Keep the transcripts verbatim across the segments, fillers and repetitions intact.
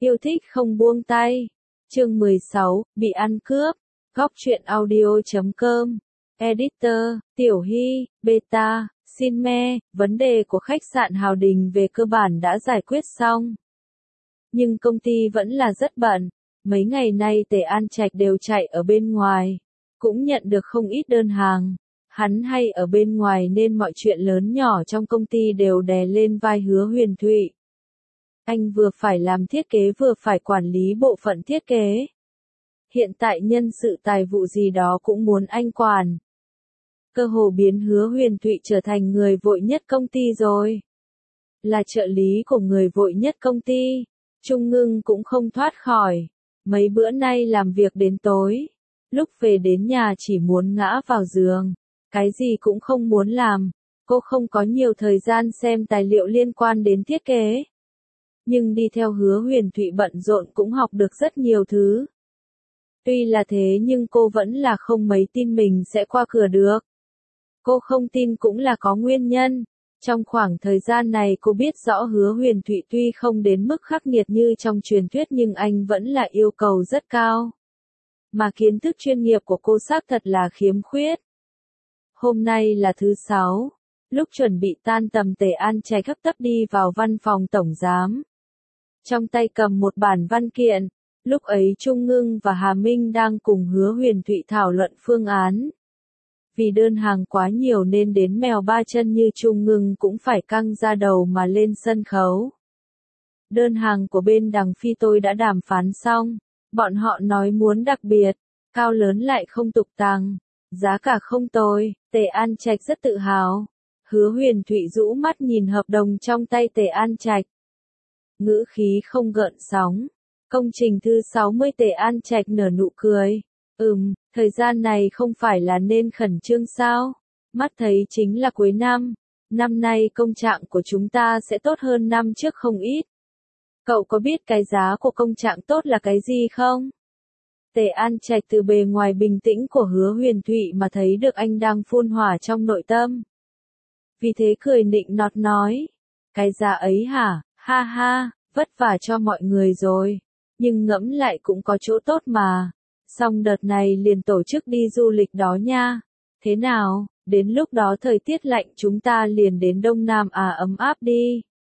Yêu thích không buông tay. Chương mười sáu, bị ăn cướp. Góc truyện audio chấm com. Editor, Tiểu Hy, Beta, Xin Me. Vấn đề của khách sạn Hào Đình về cơ bản đã giải quyết xong. Nhưng công ty vẫn là rất bận. Mấy ngày nay Tề An Trạch đều chạy ở bên ngoài. Cũng nhận được không ít đơn hàng. Hắn hay ở bên ngoài nên mọi chuyện lớn nhỏ trong công ty đều đè lên vai Hứa Huyền Thụy. Anh vừa phải làm thiết kế vừa phải quản lý bộ phận thiết kế. Hiện tại nhân sự tài vụ gì đó cũng muốn anh quản. Cơ hồ biến Hứa Huyền Thụy trở thành người vội nhất công ty rồi. Là trợ lý của người vội nhất công ty, Trung Ngưng cũng không thoát khỏi. Mấy bữa nay làm việc đến tối. Lúc về đến nhà chỉ muốn ngã vào giường. Cái gì cũng không muốn làm. Cô không có nhiều thời gian xem tài liệu liên quan đến thiết kế. Nhưng đi theo Hứa Huyền Thụy bận rộn cũng học được rất nhiều thứ. Tuy là thế nhưng cô vẫn là không mấy tin mình sẽ qua cửa được. Cô không tin cũng là có nguyên nhân. Trong khoảng thời gian này cô biết rõ Hứa Huyền Thụy tuy không đến mức khắc nghiệt như trong truyền thuyết nhưng anh vẫn là yêu cầu rất cao. Mà kiến thức chuyên nghiệp của cô xác thật là khiếm khuyết. Hôm nay là thứ sáu. Lúc chuẩn bị tan tầm Tề An Trạch hấp tấp đi vào văn phòng tổng giám. Trong tay cầm một bản văn kiện. Lúc ấy Trung Ngưng và Hà Minh đang cùng Hứa Huyền Thụy thảo luận phương án. Vì đơn hàng quá nhiều nên đến mèo ba chân như Trung Ngưng cũng phải căng ra đầu mà lên sân khấu. Đơn hàng của bên Đằng Phi tôi đã đàm phán xong. Bọn họ nói muốn đặc biệt, cao lớn lại không tục tàng. Giá cả không tồi, Tề An Trạch rất tự hào. Hứa Huyền Thụy rũ mắt nhìn hợp đồng trong tay Tề An Trạch. Ngữ khí không gợn sóng. Công trình thứ sáu mươi Tề An Trạch nở nụ cười. Ừm, thời gian này không phải là nên khẩn trương sao? Mắt thấy chính là cuối năm. Năm nay công trạng của chúng ta sẽ tốt hơn năm trước không ít. Cậu có biết cái giá của công trạng tốt là cái gì không? Tề An Trạch từ bề ngoài bình tĩnh của Hứa Huyền Thụy mà thấy được anh đang phun hỏa trong nội tâm. Vì thế cười nịnh nọt nói. Cái giá ấy hả? Ha ha, vất vả cho mọi người rồi. Nhưng ngẫm lại cũng có chỗ tốt mà. Xong đợt này liền tổ chức đi du lịch đó nha. Thế nào, đến lúc đó thời tiết lạnh chúng ta liền đến Đông Nam Á ấm áp đi.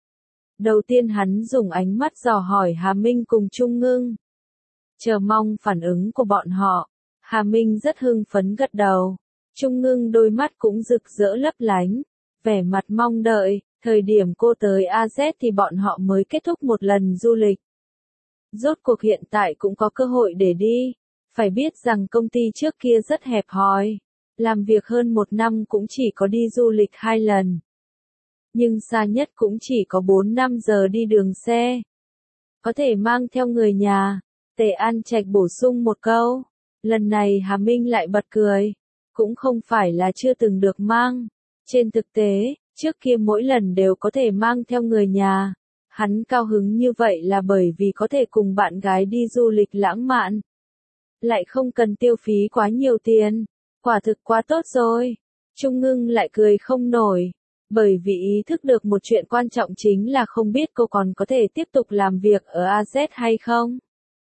Đầu tiên hắn dùng ánh mắt dò hỏi Hà Minh cùng Trung Ngưng. Chờ mong phản ứng của bọn họ. Hà Minh rất hưng phấn gật đầu. Trung Ngưng đôi mắt cũng rực rỡ lấp lánh. Vẻ mặt mong đợi, thời điểm cô tới a zét thì bọn họ mới kết thúc một lần du lịch. Rốt cuộc hiện tại cũng có cơ hội để đi. Phải biết rằng công ty trước kia rất hẹp hòi. Làm việc hơn một năm cũng chỉ có đi du lịch hai lần. Nhưng xa nhất cũng chỉ có bốn năm giờ đi đường xe. Có thể mang theo người nhà. Tề An Trạch bổ sung một câu. Lần này Hà Minh lại bật cười. Cũng không phải là chưa từng được mang. Trên thực tế, trước kia mỗi lần đều có thể mang theo người nhà. Hắn cao hứng như vậy là bởi vì có thể cùng bạn gái đi du lịch lãng mạn. Lại không cần tiêu phí quá nhiều tiền. Quả thực quá tốt rồi. Trung Ngưng lại cười không nổi. Bởi vì ý thức được một chuyện quan trọng chính là không biết cô còn có thể tiếp tục làm việc ở a zét hay không.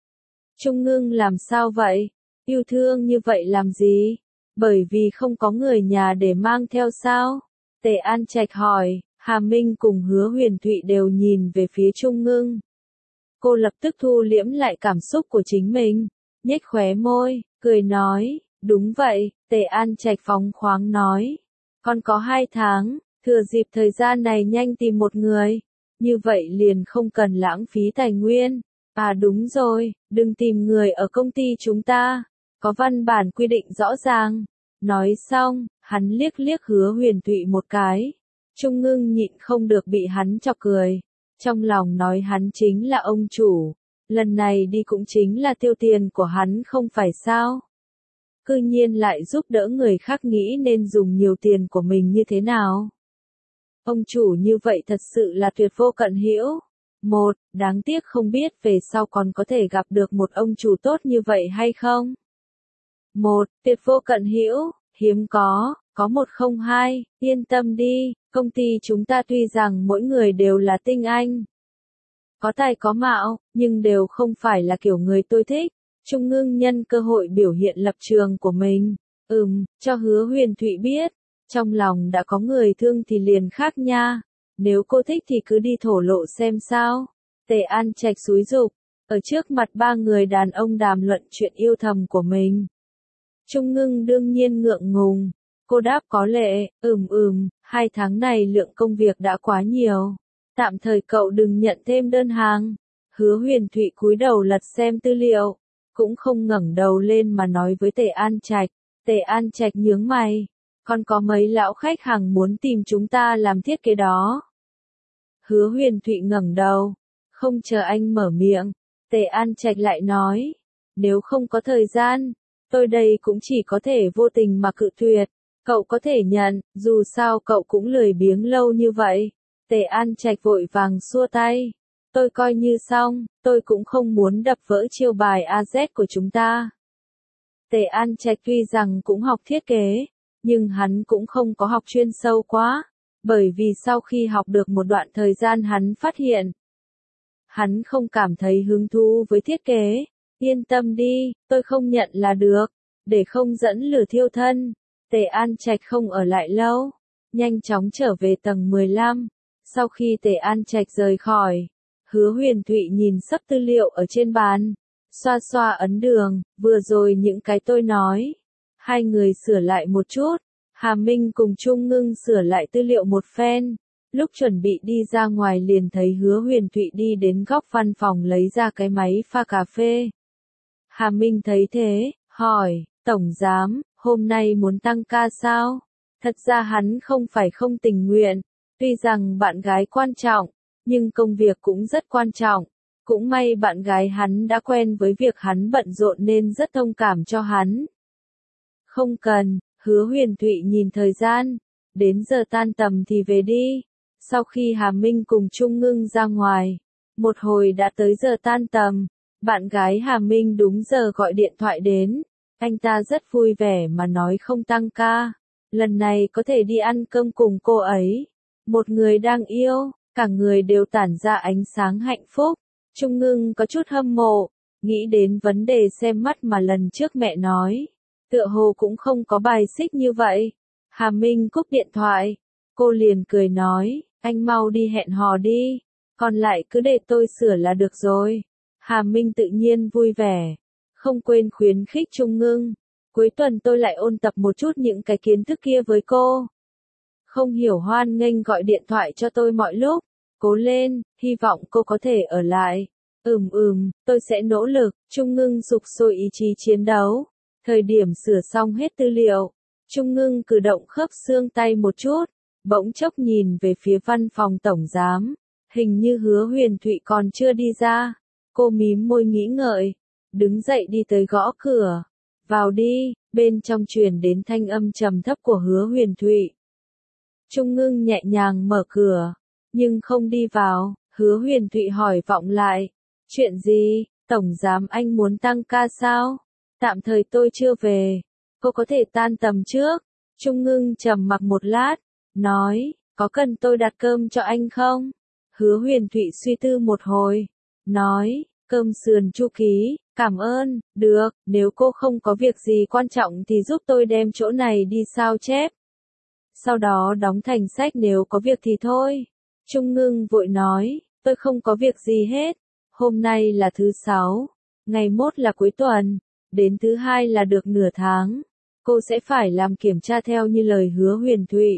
Trung Ngưng làm sao vậy? Yêu thương như vậy làm gì? Bởi vì không có người nhà để mang theo sao? Tề An Trạch hỏi. Hà Minh cùng Hứa Huyền Thụy đều nhìn về phía Trung Ngưng. Cô lập tức thu liễm lại cảm xúc của chính mình. Nhếch khóe môi, cười nói. Đúng vậy, Tề An Trạch phóng khoáng nói. Còn có hai tháng, thừa dịp thời gian này nhanh tìm một người. Như vậy liền không cần lãng phí tài nguyên. À đúng rồi, đừng tìm người ở công ty chúng ta. Có văn bản quy định rõ ràng. Nói xong, hắn liếc liếc Hứa Huyền Thụy một cái. Trung Ngưng nhịn không được bị hắn chọc cười. Trong lòng nói hắn chính là ông chủ. Lần này đi cũng chính là tiêu tiền của hắn không phải sao. Cư nhiên lại giúp đỡ người khác nghĩ nên dùng nhiều tiền của mình như thế nào. Ông chủ như vậy thật sự là tuyệt vô cận hữu. Một, đáng tiếc không biết về sau còn có thể gặp được một ông chủ tốt như vậy hay không. Một, tuyệt vô cận hữu, hiếm có, có một không hai, yên tâm đi, công ty chúng ta tuy rằng mỗi người đều là tinh anh. có tài có mạo, nhưng đều không phải là kiểu người tôi thích. Trung Ngưng nhân cơ hội biểu hiện lập trường của mình. Ừm, cho Hứa Huyền Thụy biết, trong lòng đã có người thương thì liền khác nha. Nếu cô thích thì cứ đi thổ lộ xem sao. Tề An Trạch xúi giục, ở trước mặt ba người đàn ông đàm luận chuyện yêu thầm của mình. Trung Ngưng đương nhiên ngượng ngùng. Cô đáp có lệ, ừm ừm, hai tháng này lượng công việc đã quá nhiều. Tạm thời cậu đừng nhận thêm đơn hàng. Hứa Huyền Thụy cúi đầu lật xem tư liệu, cũng không ngẩng đầu lên mà nói với Tề An Trạch. Tề An Trạch nhướng mày, còn có mấy lão khách hàng muốn tìm chúng ta làm thiết kế đó. Hứa Huyền Thụy ngẩng đầu, không chờ anh mở miệng, Tề An Trạch lại nói, nếu không có thời gian, tôi đây cũng chỉ có thể vô tình mà cự tuyệt. Cậu có thể nhận, dù sao cậu cũng lười biếng lâu như vậy. Tề An Trạch vội vàng xua tay. Tôi coi như xong, tôi cũng không muốn đập vỡ chiêu bài a dét của chúng ta. Tề An Trạch tuy rằng cũng học thiết kế, nhưng hắn cũng không có học chuyên sâu quá, bởi vì sau khi học được một đoạn thời gian hắn phát hiện, hắn không cảm thấy hứng thú với thiết kế. Yên tâm đi, tôi không nhận là được, để không dẫn lửa thiêu thân. Tề An Trạch không ở lại lâu, nhanh chóng trở về tầng mười lăm. Sau khi Tề An Trạch rời khỏi, Hứa Huyền Thụy nhìn sấp tư liệu ở trên bàn, xoa xoa ấn đường, vừa rồi những cái tôi nói. Hai người sửa lại một chút, Hà Minh cùng Trung Ngưng sửa lại tư liệu một phen. Lúc chuẩn bị đi ra ngoài liền thấy Hứa Huyền Thụy đi đến góc văn phòng lấy ra cái máy pha cà phê. Hà Minh thấy thế, hỏi, Tổng Giám, hôm nay muốn tăng ca sao? Thật ra hắn không phải không tình nguyện, tuy rằng bạn gái quan trọng, nhưng công việc cũng rất quan trọng. Cũng may bạn gái hắn đã quen với việc hắn bận rộn nên rất thông cảm cho hắn. Không cần, Hứa Huyền Thụy nhìn thời gian, đến giờ tan tầm thì về đi. Sau khi Hà Minh cùng Trung Ngưng ra ngoài, một hồi đã tới giờ tan tầm, bạn gái Hà Minh đúng giờ gọi điện thoại đến. Anh ta rất vui vẻ mà nói không tăng ca, lần này có thể đi ăn cơm cùng cô ấy. Một người đang yêu, cả người đều tản ra ánh sáng hạnh phúc. Trung Ngưng có chút hâm mộ, nghĩ đến vấn đề xem mắt mà lần trước mẹ nói. Tựa hồ cũng không có bài xích như vậy. Hà Minh cúp điện thoại, cô liền cười nói, anh mau đi hẹn hò đi, còn lại cứ để tôi sửa là được rồi. Hà Minh tự nhiên vui vẻ, không quên khuyến khích Trung Ngưng. Cuối tuần tôi lại ôn tập một chút những cái kiến thức kia với cô. Không hiểu hoan nghênh gọi điện thoại cho tôi mọi lúc. Cố lên, hy vọng cô có thể ở lại. Ừm ừm, tôi sẽ nỗ lực. Trung Ngưng sục sôi ý chí chiến đấu. Thời điểm sửa xong hết tư liệu, Trung Ngưng cử động khớp xương tay một chút, bỗng chốc nhìn về phía văn phòng tổng giám. Hình như Hứa Huyền Thụy còn chưa đi ra. Cô mím môi nghĩ ngợi, đứng dậy đi tới gõ cửa. Vào đi, bên trong truyền đến thanh âm trầm thấp của Hứa Huyền Thụy. Trung Ngưng nhẹ nhàng mở cửa, nhưng không đi vào. Hứa Huyền Thụy hỏi vọng lại, chuyện gì, tổng giám anh muốn tăng ca sao? Tạm thời tôi chưa về, cô có thể tan tầm trước. Trung Ngưng trầm mặc một lát, nói, có cần tôi đặt cơm cho anh không? Hứa Huyền Thụy suy tư một hồi, nói, cơm sườn Chu Ký, cảm ơn, được, nếu cô không có việc gì quan trọng thì giúp tôi đem chỗ này đi sao chép. Sau đó đóng thành sách nếu có việc thì thôi. Trung Ngưng vội nói, tôi không có việc gì hết. Hôm nay là thứ sáu, ngày mốt là cuối tuần, đến thứ hai là được nửa tháng. Cô sẽ phải làm kiểm tra theo như lời Hứa Huyền Thụy.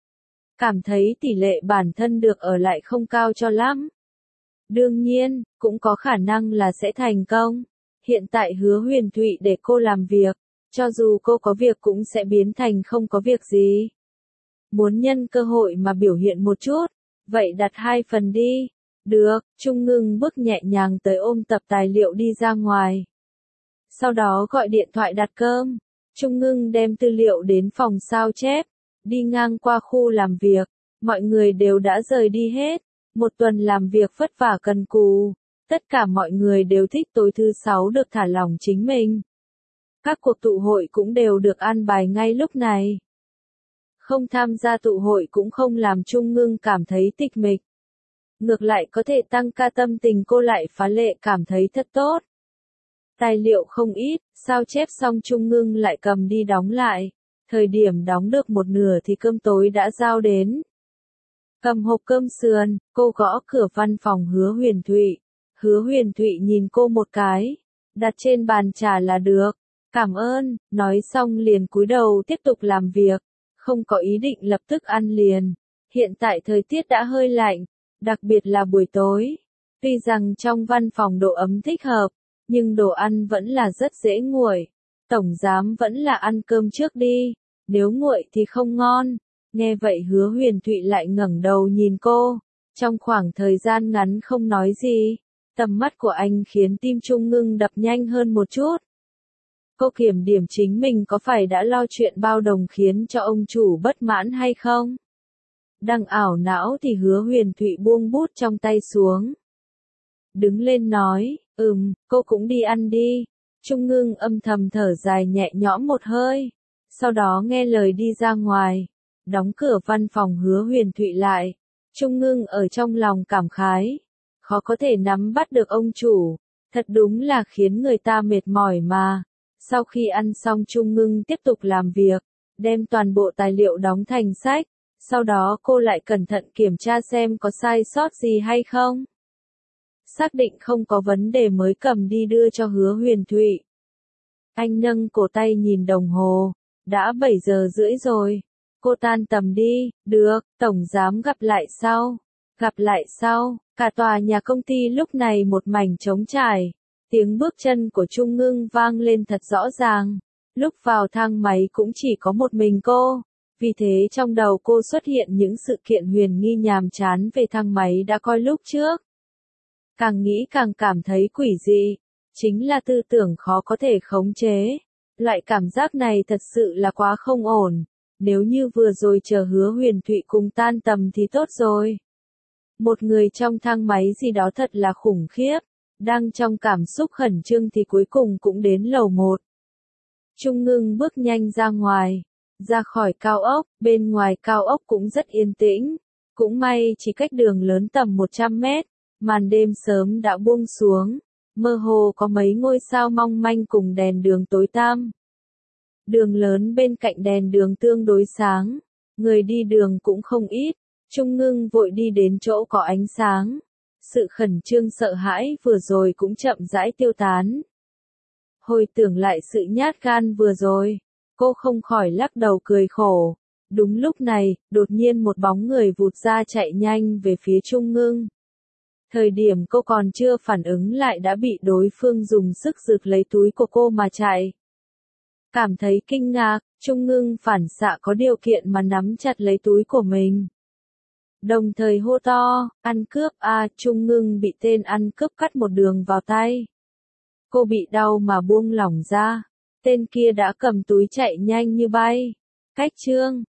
Cảm thấy tỷ lệ bản thân được ở lại không cao cho lắm. Đương nhiên, cũng có khả năng là sẽ thành công. Hiện tại Hứa Huyền Thụy để cô làm việc, cho dù cô có việc cũng sẽ biến thành không có việc gì. Muốn nhân cơ hội mà biểu hiện một chút, vậy đặt hai phần đi. Được, Trung Ngưng bước nhẹ nhàng tới ôm tập tài liệu đi ra ngoài. Sau đó gọi điện thoại đặt cơm. Trung Ngưng đem tư liệu đến phòng sao chép, đi ngang qua khu làm việc, mọi người đều đã rời đi hết. Một tuần làm việc vất vả cần cù, tất cả mọi người đều thích tối thứ sáu được thả lỏng chính mình. Các cuộc tụ hội cũng đều được an bài ngay lúc này. Không tham gia tụ hội cũng không làm Trung Ngưng cảm thấy tịch mịch. Ngược lại có thể tăng ca tâm tình cô lại phá lệ cảm thấy thật tốt. Tài liệu không ít, sao chép xong Trung Ngưng lại cầm đi đóng lại. Thời điểm đóng được một nửa thì cơm tối đã giao đến. Cầm hộp cơm sườn, cô gõ cửa văn phòng Hứa Huyền Thụy. Hứa Huyền Thụy nhìn cô một cái, đặt trên bàn trà là được. Cảm ơn, nói xong liền cúi đầu tiếp tục làm việc, không có ý định lập tức ăn liền. Hiện tại thời tiết đã hơi lạnh, đặc biệt là buổi tối. Tuy rằng trong văn phòng độ ấm thích hợp, nhưng đồ ăn vẫn là rất dễ nguội. Tổng giám vẫn là ăn cơm trước đi, nếu nguội thì không ngon. Nghe vậy Hứa Huyền Thụy lại ngẩng đầu nhìn cô, trong khoảng thời gian ngắn không nói gì. Tầm mắt của anh khiến tim Trung Ngưng đập nhanh hơn một chút. Cô kiểm điểm chính mình có phải đã lo chuyện bao đồng khiến cho ông chủ bất mãn hay không? Đang ảo não thì Hứa Huyền Thụy buông bút trong tay xuống. Đứng lên nói, ừm, cô cũng đi ăn đi. Trung Ngưng âm thầm thở dài nhẹ nhõm một hơi. Sau đó nghe lời đi ra ngoài. Đóng cửa văn phòng Hứa Huyền Thụy lại. Trung Ngưng ở trong lòng cảm khái. Khó có thể nắm bắt được ông chủ. Thật đúng là khiến người ta mệt mỏi mà. Sau khi ăn xong Trung Ngưng tiếp tục làm việc. Đem toàn bộ tài liệu đóng thành sách. Sau đó cô lại cẩn thận kiểm tra xem có sai sót gì hay không. Xác định không có vấn đề mới cầm đi đưa cho Hứa Huyền Thụy. Anh nâng cổ tay nhìn đồng hồ. Đã bảy giờ rưỡi rồi. Cô tan tầm đi, được, tổng giám gặp lại sau. Gặp lại sau, cả tòa nhà công ty lúc này một mảnh trống trải. Tiếng bước chân của Trung Ngưng vang lên thật rõ ràng. Lúc vào thang máy cũng chỉ có một mình cô. Vì thế trong đầu cô xuất hiện những sự kiện huyền nghi nhàm chán về thang máy đã coi lúc trước. Càng nghĩ càng cảm thấy quỷ dị. Chính là tư tưởng khó có thể khống chế. Loại cảm giác này thật sự là quá không ổn. Nếu như vừa rồi chờ Hứa Huyền Thụy cùng tan tầm thì tốt rồi. Một người trong thang máy gì đó thật là khủng khiếp. Đang trong cảm xúc khẩn trương thì cuối cùng cũng đến lầu một. Trung Ngưng bước nhanh ra ngoài. Ra khỏi cao ốc, bên ngoài cao ốc cũng rất yên tĩnh. Cũng may chỉ cách đường lớn tầm một trăm mét. Màn đêm sớm đã buông xuống. Mơ hồ có mấy ngôi sao mong manh cùng đèn đường tối tăm. Đường lớn bên cạnh đèn đường tương đối sáng. Người đi đường cũng không ít. Trung Ngưng vội đi đến chỗ có ánh sáng. Sự khẩn trương sợ hãi vừa rồi cũng chậm rãi tiêu tán. Hồi tưởng lại sự nhát gan vừa rồi. Cô không khỏi lắc đầu cười khổ. Đúng lúc này, đột nhiên một bóng người vụt ra chạy nhanh về phía Trung Ngưng. Thời điểm cô còn chưa phản ứng lại đã bị đối phương dùng sức giật lấy túi của cô mà chạy. Cảm thấy kinh ngạc, Trung Ngưng phản xạ có điều kiện mà nắm chặt lấy túi của mình. Đồng thời hô to, ăn cướp à, Trung Ngưng bị tên ăn cướp cắt một đường vào tay. Cô bị đau mà buông lỏng ra. Tên kia đã cầm túi chạy nhanh như bay. Cách chương